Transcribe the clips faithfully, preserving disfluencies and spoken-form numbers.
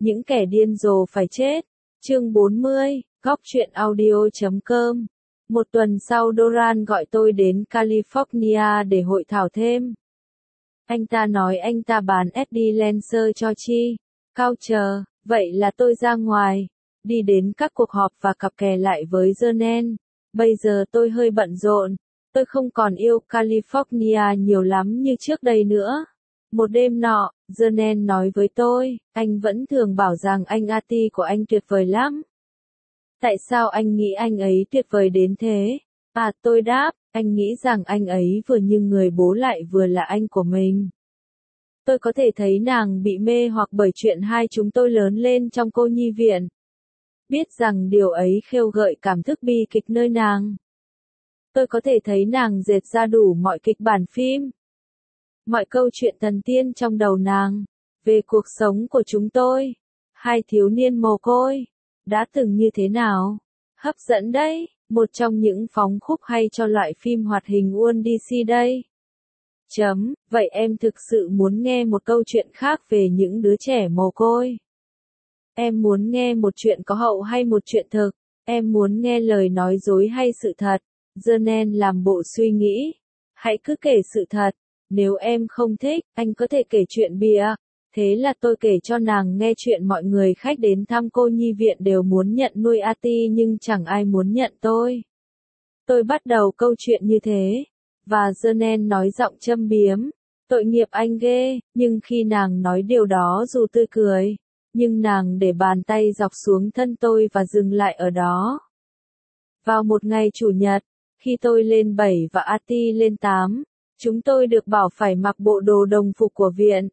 Những kẻ điên rồ phải chết. Chương bốn mươi, góc truyện audio chấm com. Một tuần sau Doran gọi tôi đến California để hội thảo thêm. Anh ta nói anh ta bán ét đê Lancer cho Chi Coucher, vậy là tôi ra ngoài, đi đến các cuộc họp và cặp kè lại với Jernen. Bây giờ tôi hơi bận rộn, tôi không còn yêu California nhiều lắm như trước đây nữa. Một đêm nọ, Jernen nói với tôi, anh vẫn thường bảo rằng anh a tê của anh tuyệt vời lắm. Tại sao anh nghĩ anh ấy tuyệt vời đến thế? À, tôi đáp, anh nghĩ rằng anh ấy vừa như người bố lại vừa là anh của mình. Tôi có thể thấy nàng bị mê hoặc bởi chuyện hai chúng tôi lớn lên trong cô nhi viện. Biết rằng điều ấy khêu gợi cảm thức bi kịch nơi nàng. Tôi có thể thấy nàng dệt ra đủ mọi kịch bản phim. Mọi câu chuyện thần tiên trong đầu nàng. Về cuộc sống của chúng tôi. Hai thiếu niên mồ côi. Đã từng như thế nào? Hấp dẫn đấy. Một trong những phóng khúc hay cho loại phim hoạt hình Walt Disney đây. Chấm, vậy em thực sự muốn nghe một câu chuyện khác về những đứa trẻ mồ côi? Em muốn nghe một chuyện có hậu hay một chuyện thực? Em muốn nghe lời nói dối hay sự thật? Jernen làm bộ suy nghĩ. Hãy cứ kể sự thật. Nếu em không thích, anh có thể kể chuyện bịa. Thế là tôi kể cho nàng nghe chuyện mọi người khách đến thăm cô nhi viện đều muốn nhận nuôi a tê nhưng chẳng ai muốn nhận tôi. Tôi bắt đầu câu chuyện như thế. Và Jernen nói giọng châm biếm. Tội nghiệp anh ghê, nhưng khi nàng nói điều đó dù tươi cười, nhưng nàng để bàn tay dọc xuống thân tôi và dừng lại ở đó. Vào một ngày chủ nhật, khi tôi lên bảy và a tê lên tám, chúng tôi được bảo phải mặc bộ đồ đồng phục của viện.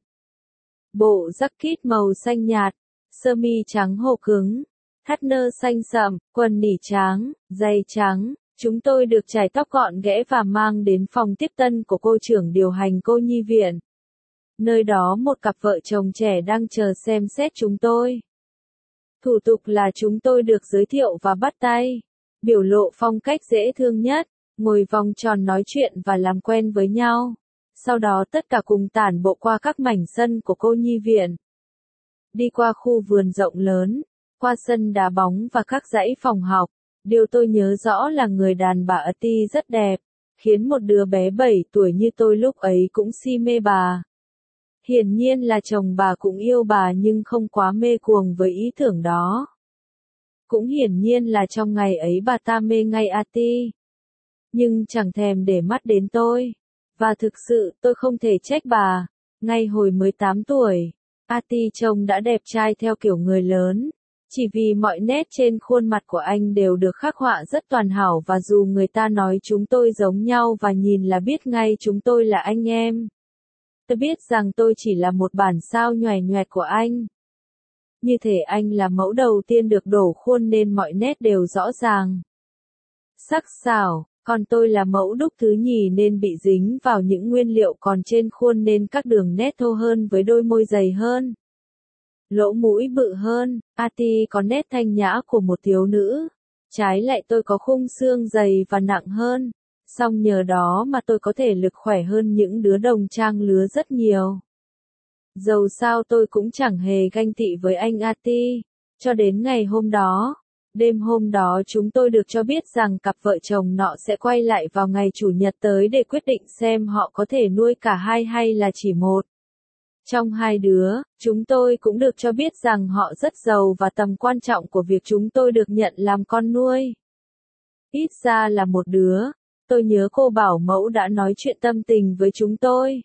Bộ jacket màu xanh nhạt, sơ mi trắng hồ cứng, thắt nơ xanh sậm, quần nỉ trắng, giày trắng. Chúng tôi được chải tóc gọn ghẽ và mang đến phòng tiếp tân của cô trưởng điều hành cô nhi viện. Nơi đó một cặp vợ chồng trẻ đang chờ xem xét chúng tôi. Thủ tục là chúng tôi được giới thiệu và bắt tay. Biểu lộ phong cách dễ thương nhất, ngồi vòng tròn nói chuyện và làm quen với nhau. Sau đó tất cả cùng tản bộ qua các mảnh sân của cô nhi viện. Đi qua khu vườn rộng lớn, qua sân đá bóng và các dãy phòng học. Điều tôi nhớ rõ là người đàn bà a tê rất đẹp, khiến một đứa bé bảy tuổi như tôi lúc ấy cũng si mê bà. Hiển nhiên là chồng bà cũng yêu bà nhưng không quá mê cuồng với ý tưởng đó. Cũng hiển nhiên là trong ngày ấy bà ta mê ngay a tê. Nhưng chẳng thèm để mắt đến tôi. Và thực sự tôi không thể trách bà. Ngay hồi mới tám tuổi, a tê trông đã đẹp trai theo kiểu người lớn. Chỉ vì mọi nét trên khuôn mặt của anh đều được khắc họa rất toàn hảo và dù người ta nói chúng tôi giống nhau và nhìn là biết ngay chúng tôi là anh em. Tôi biết rằng tôi chỉ là một bản sao nhoẻn nhoẹt của anh. Như thể anh là mẫu đầu tiên được đổ khuôn nên mọi nét đều rõ ràng. Sắc sảo, còn tôi là mẫu đúc thứ nhì nên bị dính vào những nguyên liệu còn trên khuôn nên các đường nét thô hơn với đôi môi dày hơn. Lỗ mũi bự hơn, a tê có nét thanh nhã của một thiếu nữ. Trái lại tôi có khung xương dày và nặng hơn. Song nhờ đó mà tôi có thể lực khỏe hơn những đứa đồng trang lứa rất nhiều. Dầu sao tôi cũng chẳng hề ganh tị với anh a tê. Cho đến ngày hôm đó. Đêm hôm đó chúng tôi được cho biết rằng cặp vợ chồng nọ sẽ quay lại vào ngày chủ nhật tới để quyết định xem họ có thể nuôi cả hai hay là chỉ một. Trong hai đứa, chúng tôi cũng được cho biết rằng họ rất giàu và tầm quan trọng của việc chúng tôi được nhận làm con nuôi. Ít ra là một đứa, tôi nhớ cô bảo mẫu đã nói chuyện tâm tình với chúng tôi.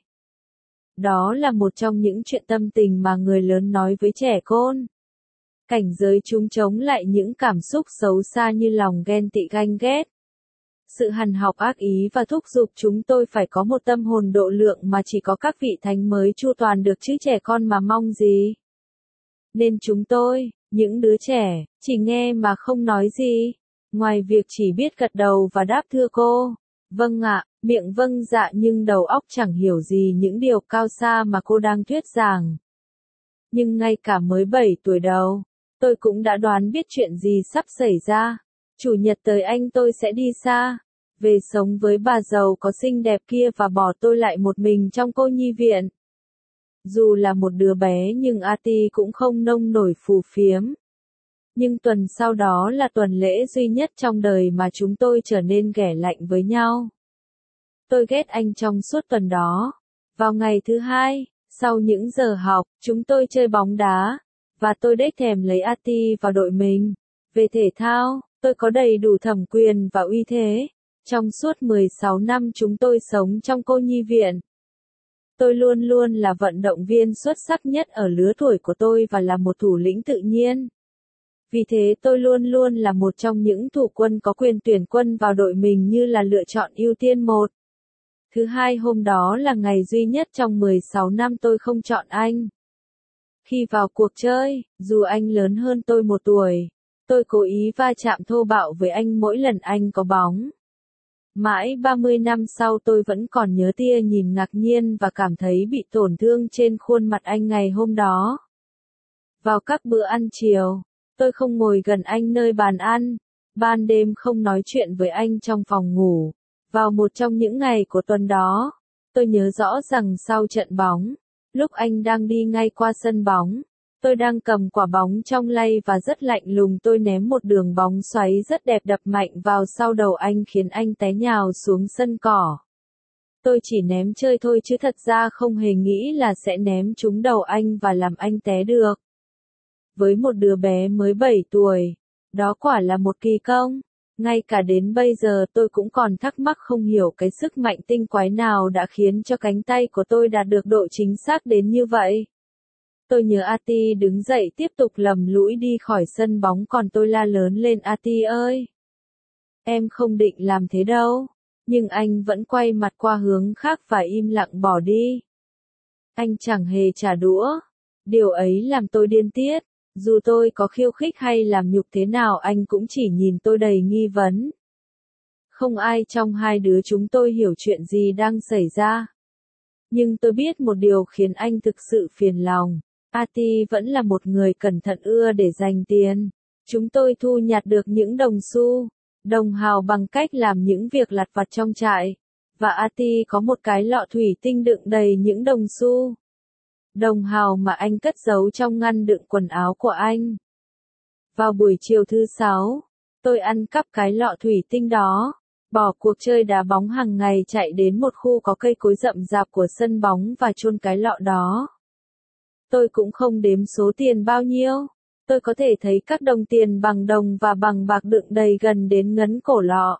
Đó là một trong những chuyện tâm tình mà người lớn nói với trẻ con. Cảnh giới chúng chống lại những cảm xúc xấu xa như lòng ghen tị ganh ghét. Sự hằn học ác ý và thúc giục chúng tôi phải có một tâm hồn độ lượng mà chỉ có các vị thánh mới chu toàn được chứ trẻ con mà mong gì. Nên chúng tôi, những đứa trẻ, chỉ nghe mà không nói gì. Ngoài việc chỉ biết gật đầu và đáp thưa cô. Vâng ạ, miệng vâng dạ nhưng đầu óc chẳng hiểu gì những điều cao xa mà cô đang thuyết giảng. Nhưng ngay cả mới bảy tuổi đầu, tôi cũng đã đoán biết chuyện gì sắp xảy ra. Chủ nhật tới anh tôi sẽ đi xa, về sống với bà giàu có xinh đẹp kia và bỏ tôi lại một mình trong cô nhi viện. Dù là một đứa bé nhưng Ati cũng không nông nổi phù phiếm. Nhưng tuần sau đó là tuần lễ duy nhất trong đời mà chúng tôi trở nên ghẻ lạnh với nhau. Tôi ghét anh trong suốt tuần đó. Vào ngày thứ hai, sau những giờ học, chúng tôi chơi bóng đá, và tôi đếch thèm lấy Ati vào đội mình. Về thể thao, tôi có đầy đủ thẩm quyền và uy thế. Trong suốt mười sáu năm chúng tôi sống trong cô nhi viện. Tôi luôn luôn là vận động viên xuất sắc nhất ở lứa tuổi của tôi và là một thủ lĩnh tự nhiên. Vì thế tôi luôn luôn là một trong những thủ quân có quyền tuyển quân vào đội mình như là lựa chọn ưu tiên một. Thứ hai, hôm đó là ngày duy nhất trong mười sáu năm tôi không chọn anh. Khi vào cuộc chơi, dù anh lớn hơn tôi một tuổi, tôi cố ý va chạm thô bạo với anh mỗi lần anh có bóng. Mãi ba mươi năm sau tôi vẫn còn nhớ tia nhìn ngạc nhiên và cảm thấy bị tổn thương trên khuôn mặt anh ngày hôm đó. Vào các bữa ăn chiều, tôi không ngồi gần anh nơi bàn ăn, ban đêm không nói chuyện với anh trong phòng ngủ. Vào một trong những ngày của tuần đó, tôi nhớ rõ rằng sau trận bóng, lúc anh đang đi ngay qua sân bóng, tôi đang cầm quả bóng trong tay và rất lạnh lùng tôi ném một đường bóng xoáy rất đẹp đập mạnh vào sau đầu anh khiến anh té nhào xuống sân cỏ. Tôi chỉ ném chơi thôi chứ thật ra không hề nghĩ là sẽ ném trúng đầu anh và làm anh té được. Với một đứa bé mới bảy tuổi, đó quả là một kỳ công. Ngay cả đến bây giờ tôi cũng còn thắc mắc không hiểu cái sức mạnh tinh quái nào đã khiến cho cánh tay của tôi đạt được độ chính xác đến như vậy. Tôi nhớ Ati đứng dậy tiếp tục lầm lũi đi khỏi sân bóng còn tôi la lớn lên Ati ơi! Em không định làm thế đâu. Nhưng anh vẫn quay mặt qua hướng khác và im lặng bỏ đi. Anh chẳng hề trả đũa. Điều ấy làm tôi điên tiết. Dù tôi có khiêu khích hay làm nhục thế nào anh cũng chỉ nhìn tôi đầy nghi vấn. Không ai trong hai đứa chúng tôi hiểu chuyện gì đang xảy ra. Nhưng tôi biết một điều khiến anh thực sự phiền lòng. Ati vẫn là một người cẩn thận ưa để dành tiền. Chúng tôi thu nhặt được những đồng xu, đồng hào bằng cách làm những việc lặt vặt trong trại. Và Ati có một cái lọ thủy tinh đựng đầy những đồng xu, đồng hào mà anh cất giấu trong ngăn đựng quần áo của anh. Vào buổi chiều thứ sáu, tôi ăn cắp cái lọ thủy tinh đó, bỏ cuộc chơi đá bóng hàng ngày chạy đến một khu có cây cối rậm rạp của sân bóng và chôn cái lọ đó. Tôi cũng không đếm số tiền bao nhiêu. Tôi có thể thấy các đồng tiền bằng đồng và bằng bạc đựng đầy gần đến ngấn cổ lọ.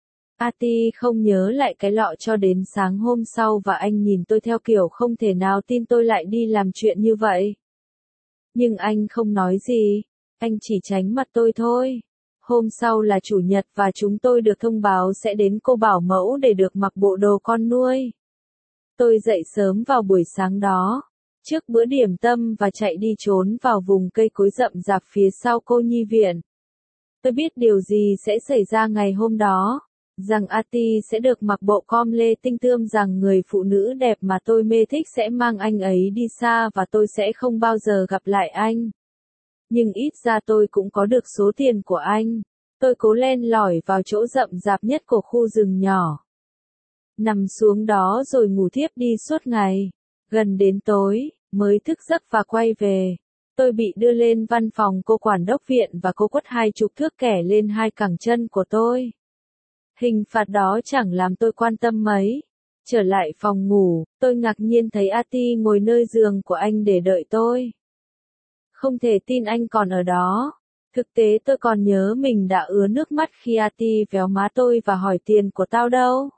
Ati không nhớ lại cái lọ cho đến sáng hôm sau và anh nhìn tôi theo kiểu không thể nào tin tôi lại đi làm chuyện như vậy. Nhưng anh không nói gì, anh chỉ tránh mặt tôi thôi. Hôm sau là chủ nhật và chúng tôi được thông báo sẽ đến cô bảo mẫu để được mặc bộ đồ con nuôi. Tôi dậy sớm vào buổi sáng đó, trước bữa điểm tâm và chạy đi trốn vào vùng cây cối rậm rạp phía sau cô nhi viện. Tôi biết điều gì sẽ xảy ra ngày hôm đó. Rằng Ati sẽ được mặc bộ com lê tinh tươm, rằng người phụ nữ đẹp mà tôi mê thích sẽ mang anh ấy đi xa và tôi sẽ không bao giờ gặp lại anh. Nhưng ít ra tôi cũng có được số tiền của anh. Tôi cố len lỏi vào chỗ rậm rạp nhất của khu rừng nhỏ. Nằm xuống đó rồi ngủ thiếp đi suốt ngày. Gần đến tối, mới thức giấc và quay về. Tôi bị đưa lên văn phòng cô quản đốc viện và cô quất hai chục thước kẻ lên hai cẳng chân của tôi. Hình phạt đó chẳng làm tôi quan tâm mấy. Trở lại phòng ngủ, tôi ngạc nhiên thấy Ati ngồi nơi giường của anh để đợi tôi. Không thể tin anh còn ở đó. Thực tế tôi còn nhớ mình đã ứa nước mắt khi Ati véo má tôi và hỏi tiền của tao đâu.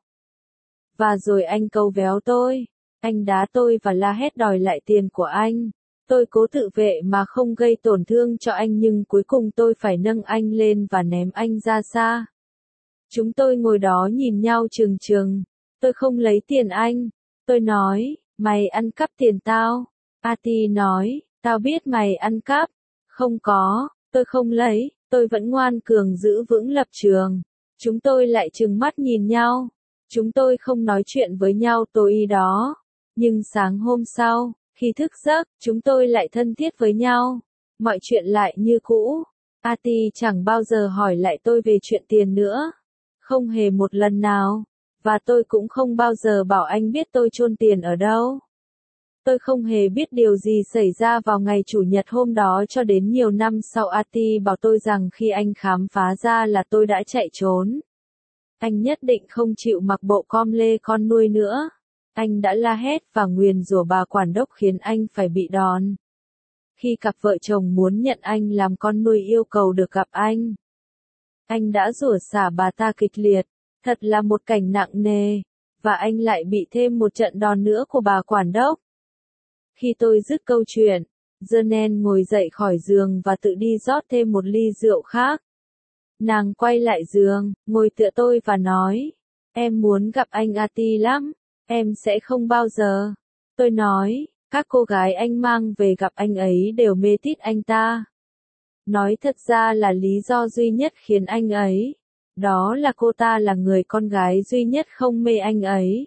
Và rồi anh câu véo tôi. Anh đá tôi và la hét đòi lại tiền của anh. Tôi cố tự vệ mà không gây tổn thương cho anh nhưng cuối cùng tôi phải nâng anh lên và ném anh ra xa. Chúng tôi ngồi đó nhìn nhau trừng trừng. Tôi không lấy tiền anh. Tôi nói, mày ăn cắp tiền tao. Ati nói, tao biết mày ăn cắp. Không có, tôi không lấy. Tôi vẫn ngoan cường giữ vững lập trường. Chúng tôi lại trừng mắt nhìn nhau. Chúng tôi không nói chuyện với nhau tối đó. Nhưng sáng hôm sau, khi thức giấc, chúng tôi lại thân thiết với nhau. Mọi chuyện lại như cũ. Ati chẳng bao giờ hỏi lại tôi về chuyện tiền nữa. Không hề một lần nào. Và tôi cũng không bao giờ bảo anh biết tôi chôn tiền ở đâu. Tôi không hề biết điều gì xảy ra vào ngày Chủ nhật hôm đó cho đến nhiều năm sau Ati bảo tôi rằng khi anh khám phá ra là tôi đã chạy trốn. Anh nhất định không chịu mặc bộ com lê con nuôi nữa. Anh đã la hét và nguyền rủa bà quản đốc khiến anh phải bị đòn. Khi cặp vợ chồng muốn nhận anh làm con nuôi yêu cầu được gặp anh, anh đã rủa xả bà ta kịch liệt. Thật là một cảnh nặng nề. Và anh lại bị thêm một trận đòn nữa của bà quản đốc. Khi tôi dứt câu chuyện, Jenen ngồi dậy khỏi giường và tự đi rót thêm một ly rượu khác. Nàng quay lại giường, ngồi tựa tôi và nói, em muốn gặp anh Ati lắm, em sẽ không bao giờ. Tôi nói, các cô gái anh mang về gặp anh ấy đều mê tít anh ta. Nói thật ra là lý do duy nhất khiến anh ấy, đó là cô ta là người con gái duy nhất không mê anh ấy.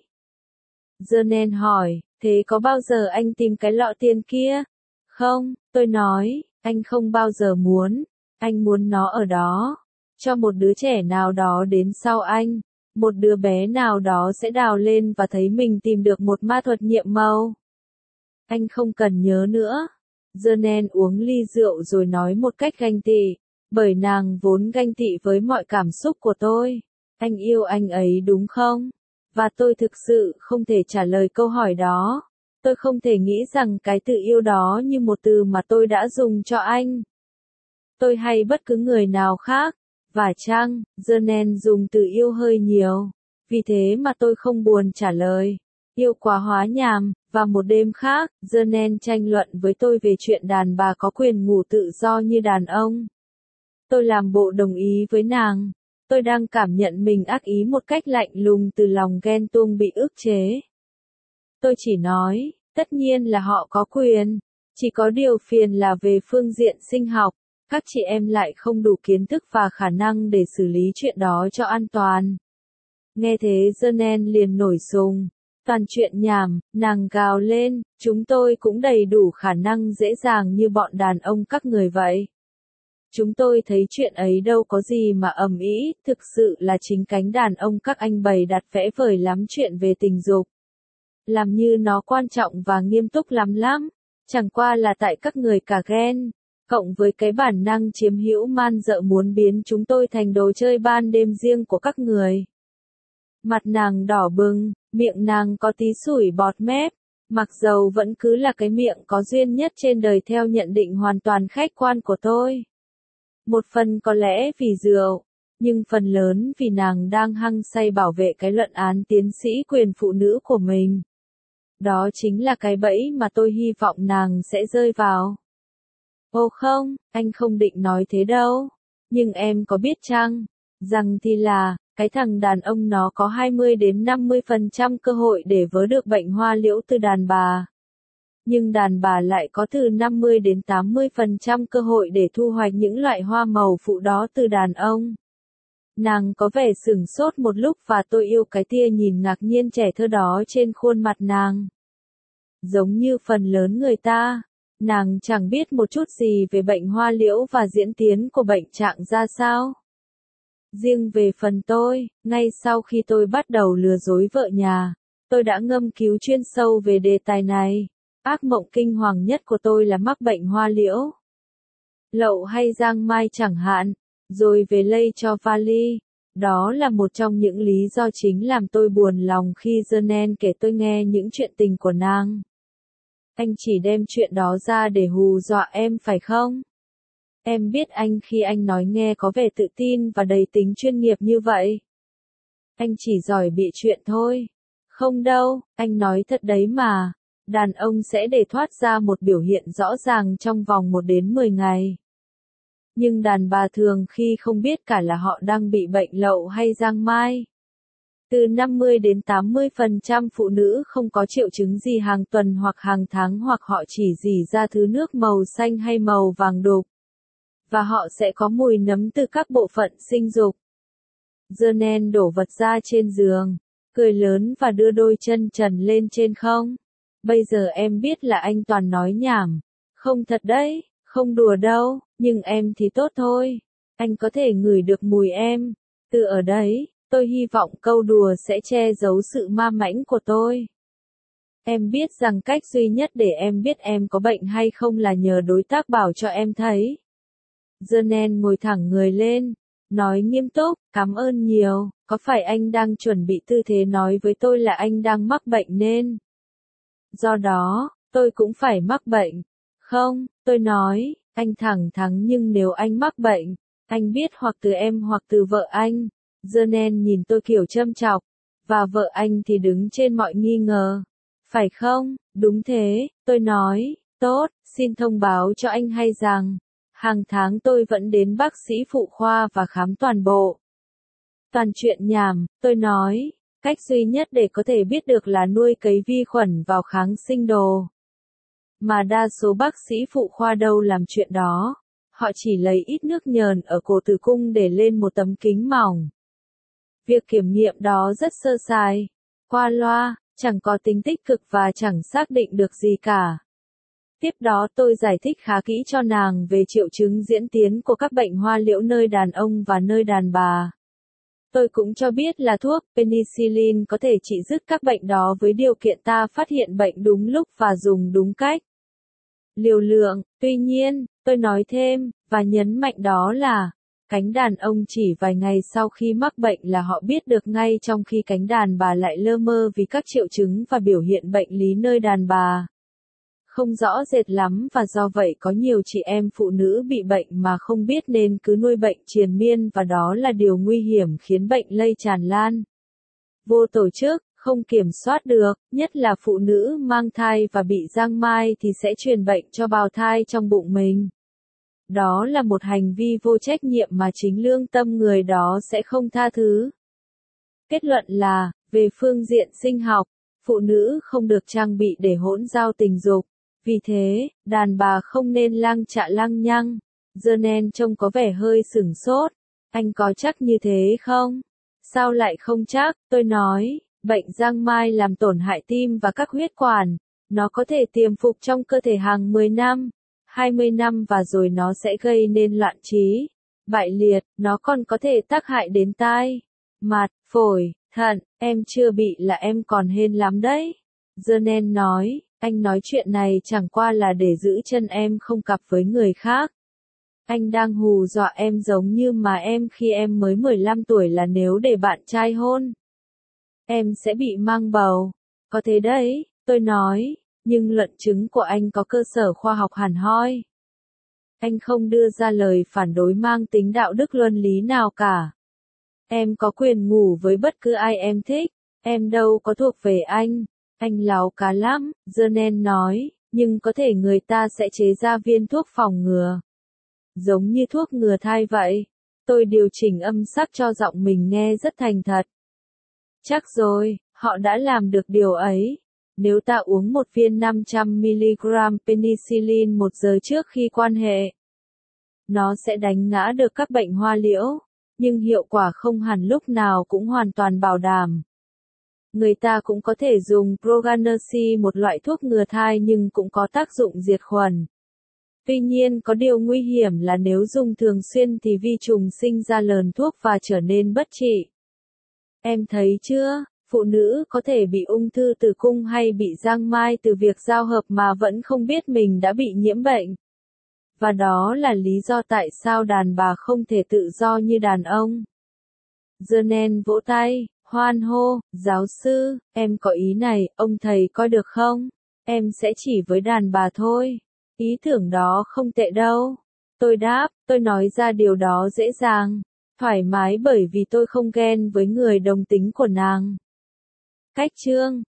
Jenen hỏi, thế có bao giờ anh tìm cái lọ tiền kia? Không, tôi nói, anh không bao giờ muốn, anh muốn nó ở đó. Cho một đứa trẻ nào đó đến sau anh, một đứa bé nào đó sẽ đào lên và thấy mình tìm được một ma thuật nhiệm màu. Anh không cần nhớ nữa. Jenen uống ly rượu rồi nói một cách ganh tị, bởi nàng vốn ganh tị với mọi cảm xúc của tôi. Anh yêu anh ấy đúng không? Và tôi thực sự không thể trả lời câu hỏi đó. Tôi không thể nghĩ rằng cái từ yêu đó như một từ mà tôi đã dùng cho anh. Tôi hay bất cứ người nào khác. Và chăng, Jenen dùng từ yêu hơi nhiều. Vì thế mà tôi không buồn trả lời. Yêu quá hóa nhàm. Và một đêm khác, Jenen tranh luận với tôi về chuyện đàn bà có quyền ngủ tự do như đàn ông. Tôi làm bộ đồng ý với nàng. Tôi đang cảm nhận mình ác ý một cách lạnh lùng từ lòng ghen tuông bị ức chế. Tôi chỉ nói, tất nhiên là họ có quyền. Chỉ có điều phiền là về phương diện sinh học. Các chị em lại không đủ kiến thức và khả năng để xử lý chuyện đó cho an toàn. Nghe thế Jenen liền nổi sùng. Toàn chuyện nhảm, nàng gào lên, chúng tôi cũng đầy đủ khả năng dễ dàng như bọn đàn ông các người vậy. Chúng tôi thấy chuyện ấy đâu có gì mà ầm ĩ, thực sự là chính cánh đàn ông các anh bày đặt vẽ vời lắm chuyện về tình dục. Làm như nó quan trọng và nghiêm túc lắm lắm, chẳng qua là tại các người cả ghen, cộng với cái bản năng chiếm hữu man dợ muốn biến chúng tôi thành đồ chơi ban đêm riêng của các người. Mặt nàng đỏ bừng, miệng nàng có tí sủi bọt mép, mặc dầu vẫn cứ là cái miệng có duyên nhất trên đời theo nhận định hoàn toàn khách quan của tôi. Một phần có lẽ vì rượu, nhưng phần lớn vì nàng đang hăng say bảo vệ cái luận án tiến sĩ quyền phụ nữ của mình. Đó chính là cái bẫy mà tôi hy vọng nàng sẽ rơi vào. Ồ không, anh không định nói thế đâu. Nhưng em có biết chăng, rằng thì là, cái thằng đàn ông nó có hai mươi đến năm mươi phần trăm cơ hội để vớ được bệnh hoa liễu từ đàn bà. Nhưng đàn bà lại có từ năm mươi đến tám mươi phần trăm cơ hội để thu hoạch những loại hoa màu phụ đó từ đàn ông. Nàng có vẻ sửng sốt một lúc và tôi yêu cái tia nhìn ngạc nhiên trẻ thơ đó trên khuôn mặt nàng. Giống như phần lớn người ta, nàng chẳng biết một chút gì về bệnh hoa liễu và diễn tiến của bệnh trạng ra sao. Riêng về phần tôi, ngay sau khi tôi bắt đầu lừa dối vợ nhà, tôi đã ngâm cứu chuyên sâu về đề tài này. Ác mộng kinh hoàng nhất của tôi là mắc bệnh hoa liễu. Lậu hay giang mai chẳng hạn, rồi về lây cho vali. Đó là một trong những lý do chính làm tôi buồn lòng khi Jenen kể tôi nghe những chuyện tình của nàng. Anh chỉ đem chuyện đó ra để hù dọa em phải không? Em biết anh khi anh nói nghe có vẻ tự tin và đầy tính chuyên nghiệp như vậy. Anh chỉ giỏi bịa chuyện thôi. Không đâu, anh nói thật đấy mà. Đàn ông sẽ để thoát ra một biểu hiện rõ ràng trong vòng một đến mười ngày. Nhưng đàn bà thường khi không biết cả là họ đang bị bệnh lậu hay giang mai. Từ năm mươi đến tám mươi phần trăm phụ nữ không có triệu chứng gì hàng tuần hoặc hàng tháng hoặc họ chỉ rỉ ra thứ nước màu xanh hay màu vàng đục. Và họ sẽ có mùi nấm từ các bộ phận sinh dục. Jenen đổ vật ra trên giường, cười lớn và đưa đôi chân trần lên trên không. Bây giờ em biết là anh toàn nói nhảm. Không thật đấy, không đùa đâu, nhưng em thì tốt thôi. Anh có thể ngửi được mùi em. Từ ở đấy, tôi hy vọng câu đùa sẽ che giấu sự ma mãnh của tôi. Em biết rằng cách duy nhất để em biết em có bệnh hay không là nhờ đối tác bảo cho em thấy. Jonen ngồi thẳng người lên, nói nghiêm túc, cảm ơn nhiều, có phải anh đang chuẩn bị tư thế nói với tôi là anh đang mắc bệnh nên? Do đó, tôi cũng phải mắc bệnh. Không, tôi nói, anh thẳng thắn nhưng nếu anh mắc bệnh, anh biết hoặc từ em hoặc từ vợ anh. Jonen nhìn tôi kiểu châm chọc, và vợ anh thì đứng trên mọi nghi ngờ. Phải không? Đúng thế, tôi nói, tốt, xin thông báo cho anh hay rằng, hàng tháng tôi vẫn đến bác sĩ phụ khoa và khám toàn bộ. Toàn chuyện nhảm, tôi nói, cách duy nhất để có thể biết được là nuôi cấy vi khuẩn vào kháng sinh đồ. Mà đa số bác sĩ phụ khoa đâu làm chuyện đó, họ chỉ lấy ít nước nhờn ở cổ tử cung để lên một tấm kính mỏng. Việc kiểm nghiệm đó rất sơ sài, qua loa, chẳng có tính tích cực và chẳng xác định được gì cả. Tiếp đó tôi giải thích khá kỹ cho nàng về triệu chứng diễn tiến của các bệnh hoa liễu nơi đàn ông và nơi đàn bà. Tôi cũng cho biết là thuốc penicillin có thể trị dứt các bệnh đó với điều kiện ta phát hiện bệnh đúng lúc và dùng đúng cách. Liều lượng, tuy nhiên, tôi nói thêm, và nhấn mạnh đó là, cánh đàn ông chỉ vài ngày sau khi mắc bệnh là họ biết được ngay, trong khi cánh đàn bà lại lơ mơ vì các triệu chứng và biểu hiện bệnh lý nơi đàn bà không rõ rệt lắm, và do vậy có nhiều chị em phụ nữ bị bệnh mà không biết nên cứ nuôi bệnh triền miên, và đó là điều nguy hiểm khiến bệnh lây tràn lan. Vô tổ chức, không kiểm soát được, nhất là phụ nữ mang thai và bị giang mai thì sẽ truyền bệnh cho bào thai trong bụng mình. Đó là một hành vi vô trách nhiệm mà chính lương tâm người đó sẽ không tha thứ. Kết luận là, về phương diện sinh học, phụ nữ không được trang bị để hỗn giao tình dục. Vì thế, đàn bà không nên lang chạ lăng nhăng. Jonen trông có vẻ hơi sửng sốt. Anh có chắc như thế không? Sao lại không chắc? Tôi nói, bệnh giang mai làm tổn hại tim và các huyết quản. Nó có thể tiềm phục trong cơ thể hàng mười năm, hai mươi năm và rồi nó sẽ gây nên loạn trí, bại liệt. Nó còn có thể tác hại đến tai, mặt, phổi, thận. Em chưa bị là em còn hên lắm đấy. Jonen nói. Anh nói chuyện này chẳng qua là để giữ chân em không cặp với người khác. Anh đang hù dọa em giống như mà em khi em mới mười lăm tuổi là nếu để bạn trai hôn, em sẽ bị mang bầu. Có thế đấy, tôi nói, nhưng luận chứng của anh có cơ sở khoa học hẳn hoi. Anh không đưa ra lời phản đối mang tính đạo đức luân lý nào cả. Em có quyền ngủ với bất cứ ai em thích, em đâu có thuộc về anh. Anh láo cá lắm, Jonen nói, nhưng có thể người ta sẽ chế ra viên thuốc phòng ngừa. Giống như thuốc ngừa thai vậy. Tôi điều chỉnh âm sắc cho giọng mình nghe rất thành thật. Chắc rồi, họ đã làm được điều ấy. Nếu ta uống một viên năm trăm mi-li-gam penicillin một giờ trước khi quan hệ, nó sẽ đánh ngã được các bệnh hoa liễu, nhưng hiệu quả không hẳn lúc nào cũng hoàn toàn bảo đảm. Người ta cũng có thể dùng Proganersi, một loại thuốc ngừa thai nhưng cũng có tác dụng diệt khuẩn. Tuy nhiên có điều nguy hiểm là nếu dùng thường xuyên thì vi trùng sinh ra lờn thuốc và trở nên bất trị. Em thấy chưa, phụ nữ có thể bị ung thư tử cung hay bị giang mai từ việc giao hợp mà vẫn không biết mình đã bị nhiễm bệnh. Và đó là lý do tại sao đàn bà không thể tự do như đàn ông. Jonen vỗ tay. Hoan hô, giáo sư, em có ý này, ông thầy coi được không? Em sẽ chỉ với đàn bà thôi. Ý tưởng đó không tệ đâu. Tôi đáp, tôi nói ra điều đó dễ dàng, thoải mái bởi vì tôi không ghen với người đồng tính của nàng. Cách chương